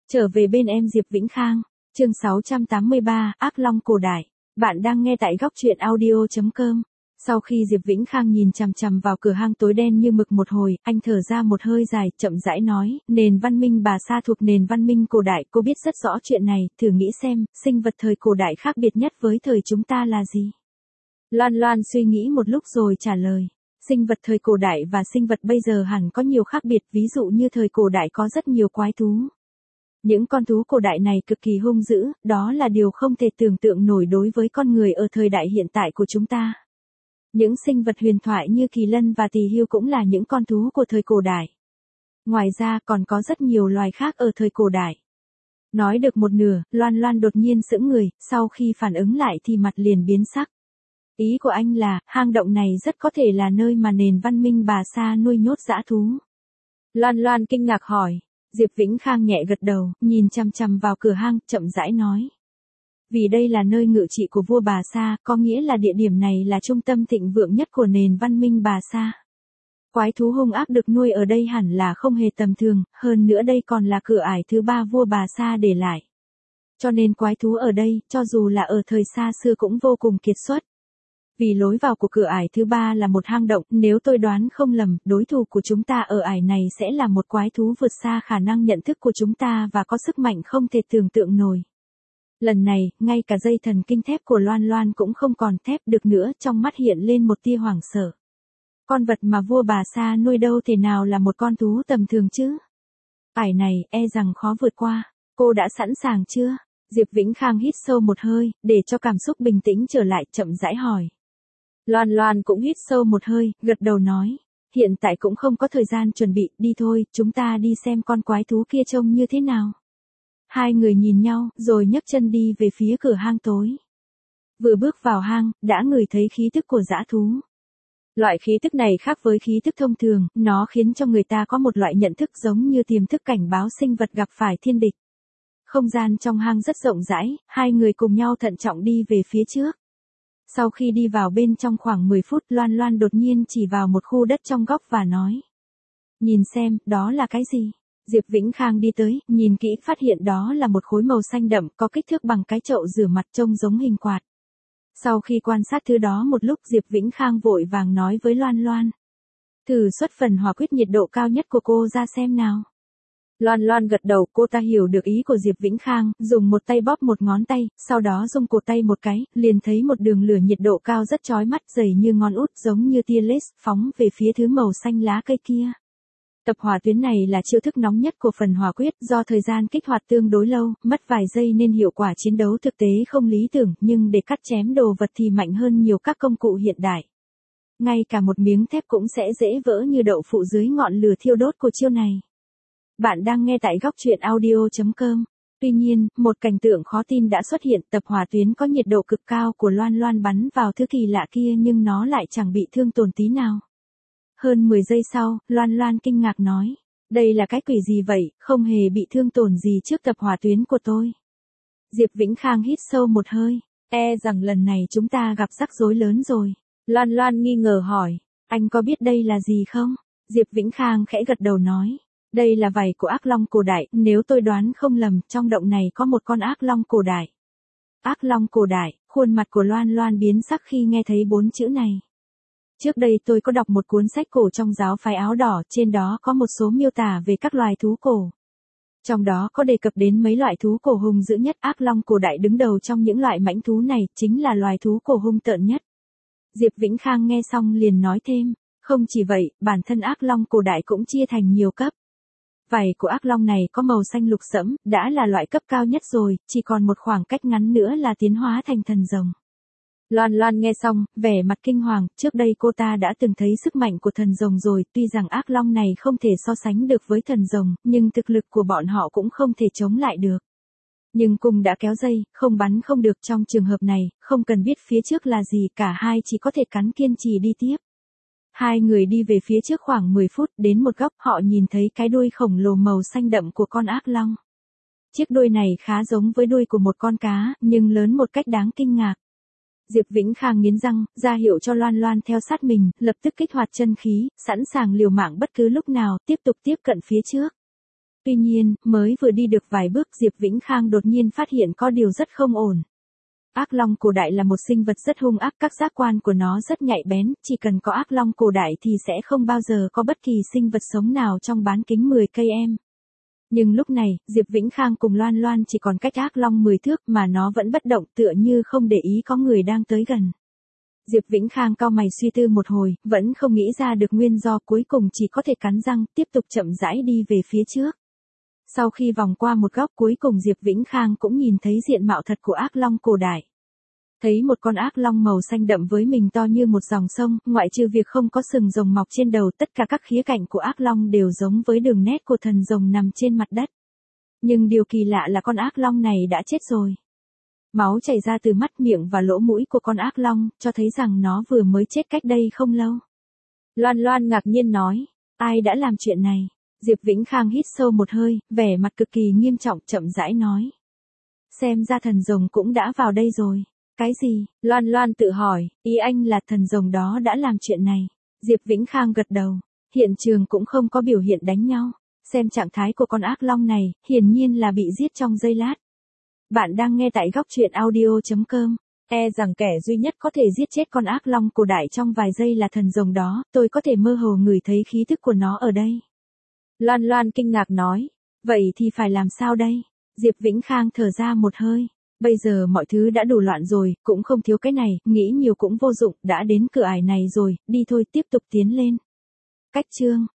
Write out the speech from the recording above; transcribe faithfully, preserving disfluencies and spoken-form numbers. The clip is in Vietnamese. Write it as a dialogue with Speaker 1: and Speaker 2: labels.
Speaker 1: Trở về bên em Diệp Vĩnh Khang, chương sáu trăm tám mươi ba, Ác Long cổ đại. Bạn đang nghe tại góc truyện audio chấm com. Sau khi Diệp Vĩnh Khang nhìn chằm chằm vào cửa hang tối đen như mực một hồi, anh thở ra một hơi dài, chậm rãi nói, nền văn minh Bà Sa thuộc nền văn minh cổ đại, cô biết rất rõ chuyện này, thử nghĩ xem, sinh vật thời cổ đại khác biệt nhất với thời chúng ta là gì? Loan Loan suy nghĩ một lúc rồi trả lời. Sinh vật thời cổ đại và sinh vật bây giờ hẳn có nhiều khác biệt, ví dụ như thời cổ đại có rất nhiều quái thú. Những con thú cổ đại này cực kỳ hung dữ, đó là điều không thể tưởng tượng nổi đối với con người ở thời đại hiện tại của chúng ta. Những sinh vật huyền thoại như kỳ lân và tỳ hưu cũng là những con thú của thời cổ đại. Ngoài ra còn có rất nhiều loài khác ở thời cổ đại. Nói được một nửa, Loan Loan đột nhiên sững người, sau khi phản ứng lại thì mặt liền biến sắc. Ý của anh là, hang động này rất có thể là nơi mà nền văn minh Bà Sa nuôi nhốt dã thú. Loan Loan kinh ngạc hỏi. Diệp Vĩnh Khang nhẹ gật đầu, nhìn chằm chằm vào cửa hang, chậm rãi nói. Vì đây là nơi ngự trị của vua Bà Sa, có nghĩa là địa điểm này là trung tâm thịnh vượng nhất của nền văn minh Bà Sa. Quái thú hung ác được nuôi ở đây hẳn là không hề tầm thường, hơn nữa đây còn là cửa ải thứ ba vua Bà Sa để lại. Cho nên quái thú ở đây, cho dù là ở thời xa xưa cũng vô cùng kiệt xuất. Vì lối vào của cửa ải thứ ba là một hang động, nếu tôi đoán không lầm, đối thủ của chúng ta ở ải này sẽ là một quái thú vượt xa khả năng nhận thức của chúng ta và có sức mạnh không thể tưởng tượng nổi. Lần này, ngay cả dây thần kinh thép của Loan Loan cũng không còn thép được nữa, trong mắt hiện lên một tia hoảng sợ. Con vật mà vua Bà Sa nuôi đâu thể nào là một con thú tầm thường chứ? Ải này, e rằng khó vượt qua. Cô đã sẵn sàng chưa? Diệp Vĩnh Khang hít sâu một hơi, để cho cảm xúc bình tĩnh trở lại, chậm rãi hỏi. Loan Loan cũng hít sâu một hơi, gật đầu nói. Hiện tại cũng không có thời gian chuẩn bị, đi thôi, chúng ta đi xem con quái thú kia trông như thế nào. Hai người nhìn nhau, rồi nhấc chân đi về phía cửa hang tối. Vừa bước vào hang, đã ngửi thấy khí tức của dã thú. Loại khí tức này khác với khí tức thông thường, nó khiến cho người ta có một loại nhận thức giống như tiềm thức cảnh báo sinh vật gặp phải thiên địch. Không gian trong hang rất rộng rãi, hai người cùng nhau thận trọng đi về phía trước. Sau khi đi vào bên trong khoảng mười phút, Loan Loan đột nhiên chỉ vào một khu đất trong góc và nói. Nhìn xem, đó là cái gì? Diệp Vĩnh Khang đi tới, nhìn kỹ phát hiện đó là một khối màu xanh đậm có kích thước bằng cái chậu rửa mặt trông giống hình quạt. Sau khi quan sát thứ đó một lúc, Diệp Vĩnh Khang vội vàng nói với Loan Loan. Thử xuất phần hỏa quyết nhiệt độ cao nhất của cô ra xem nào. Loan Loan gật đầu, cô ta hiểu được ý của Diệp Vĩnh Khang, dùng một tay bóp một ngón tay, sau đó dùng cổ tay một cái, liền thấy một đường lửa nhiệt độ cao rất chói mắt, dày như ngón út, giống như tia laser, phóng về phía thứ màu xanh lá cây kia. Tập hỏa tuyến này là chiêu thức nóng nhất của phần hỏa quyết, do thời gian kích hoạt tương đối lâu, mất vài giây nên hiệu quả chiến đấu thực tế không lý tưởng, nhưng để cắt chém đồ vật thì mạnh hơn nhiều các công cụ hiện đại. Ngay cả một miếng thép cũng sẽ dễ vỡ như đậu phụ dưới ngọn lửa thiêu đốt của chiêu này. Bạn đang nghe tại góc truyện audio chấm com. Tuy nhiên, một cảnh tượng khó tin đã xuất hiện, tập hỏa tuyến có nhiệt độ cực cao của Loan Loan bắn vào thứ kỳ lạ kia nhưng nó lại chẳng bị thương tổn tí nào. Hơn mười giây sau, Loan Loan kinh ngạc nói. Đây là cái quỷ gì vậy, không hề bị thương tổn gì trước tập hỏa tuyến của tôi. Diệp Vĩnh Khang hít sâu một hơi. E rằng lần này chúng ta gặp rắc rối lớn rồi. Loan Loan nghi ngờ hỏi. Anh có biết đây là gì không? Diệp Vĩnh Khang khẽ gật đầu nói. Đây là vảy của ác long cổ đại, nếu tôi đoán không lầm, trong động này có một con ác long cổ đại. Ác long cổ đại, khuôn mặt của Loan Loan biến sắc khi nghe thấy bốn chữ này. Trước đây tôi có đọc một cuốn sách cổ trong giáo phái áo đỏ, trên đó có một số miêu tả về các loài thú cổ. Trong đó có đề cập đến mấy loại thú cổ hung dữ nhất, ác long cổ đại đứng đầu trong những loại mãnh thú này, chính là loài thú cổ hung tợn nhất. Diệp Vĩnh Khang nghe xong liền nói thêm, không chỉ vậy, bản thân ác long cổ đại cũng chia thành nhiều cấp. Vảy của ác long này có màu xanh lục sẫm, đã là loại cấp cao nhất rồi, chỉ còn một khoảng cách ngắn nữa là tiến hóa thành thần rồng. Loan Loan nghe xong, vẻ mặt kinh hoàng, trước đây cô ta đã từng thấy sức mạnh của thần rồng rồi, tuy rằng ác long này không thể so sánh được với thần rồng, nhưng thực lực của bọn họ cũng không thể chống lại được. Nhưng cung đã kéo dây, không bắn không được, trong trường hợp này, không cần biết phía trước là gì, cả hai chỉ có thể cắn kiên trì đi tiếp. Hai người đi về phía trước khoảng mười phút, đến một góc họ nhìn thấy cái đuôi khổng lồ màu xanh đậm của con ác long. Chiếc đuôi này khá giống với đuôi của một con cá, nhưng lớn một cách đáng kinh ngạc. Diệp Vĩnh Khang nghiến răng, ra hiệu cho Loan Loan theo sát mình, lập tức kích hoạt chân khí, sẵn sàng liều mạng bất cứ lúc nào, tiếp tục tiếp cận phía trước. Tuy nhiên, mới vừa đi được vài bước Diệp Vĩnh Khang đột nhiên phát hiện có điều rất không ổn. Ác long cổ đại là một sinh vật rất hung ác, các giác quan của nó rất nhạy bén, chỉ cần có ác long cổ đại thì sẽ không bao giờ có bất kỳ sinh vật sống nào trong bán kính mười cây em. Nhưng lúc này, Diệp Vĩnh Khang cùng Loan Loan chỉ còn cách ác long mười thước mà nó vẫn bất động tựa như không để ý có người đang tới gần. Diệp Vĩnh Khang cau mày suy tư một hồi, vẫn không nghĩ ra được nguyên do, cuối cùng chỉ có thể cắn răng, tiếp tục chậm rãi đi về phía trước. Sau khi vòng qua một góc cuối cùng Diệp Vĩnh Khang cũng nhìn thấy diện mạo thật của ác long cổ đại. Thấy một con ác long màu xanh đậm với mình to như một dòng sông, ngoại trừ việc không có sừng rồng mọc trên đầu, tất cả các khía cạnh của ác long đều giống với đường nét của thần rồng nằm trên mặt đất. Nhưng điều kỳ lạ là con ác long này đã chết rồi. Máu chảy ra từ mắt, miệng và lỗ mũi của con ác long, cho thấy rằng nó vừa mới chết cách đây không lâu. Loan Loan ngạc nhiên nói, ai đã làm chuyện này? Diệp Vĩnh Khang hít sâu một hơi, vẻ mặt cực kỳ nghiêm trọng, chậm rãi nói. Xem ra thần rồng cũng đã vào đây rồi. Cái gì? Loan Loan tự hỏi, ý anh là thần rồng đó đã làm chuyện này. Diệp Vĩnh Khang gật đầu. Hiện trường cũng không có biểu hiện đánh nhau. Xem trạng thái của con ác long này, hiển nhiên là bị giết trong giây lát. Bạn đang nghe tại góc truyện audio chấm com. E rằng kẻ duy nhất có thể giết chết con ác long cổ đại trong vài giây là thần rồng đó, tôi có thể mơ hồ ngửi thấy khí thức của nó ở đây. Loan Loan kinh ngạc nói, vậy thì phải làm sao đây? Diệp Vĩnh Khang thở ra một hơi. Bây giờ mọi thứ đã đủ loạn rồi, cũng không thiếu cái này, nghĩ nhiều cũng vô dụng, đã đến cửa ải này rồi, đi thôi, tiếp tục tiến lên. Cách chương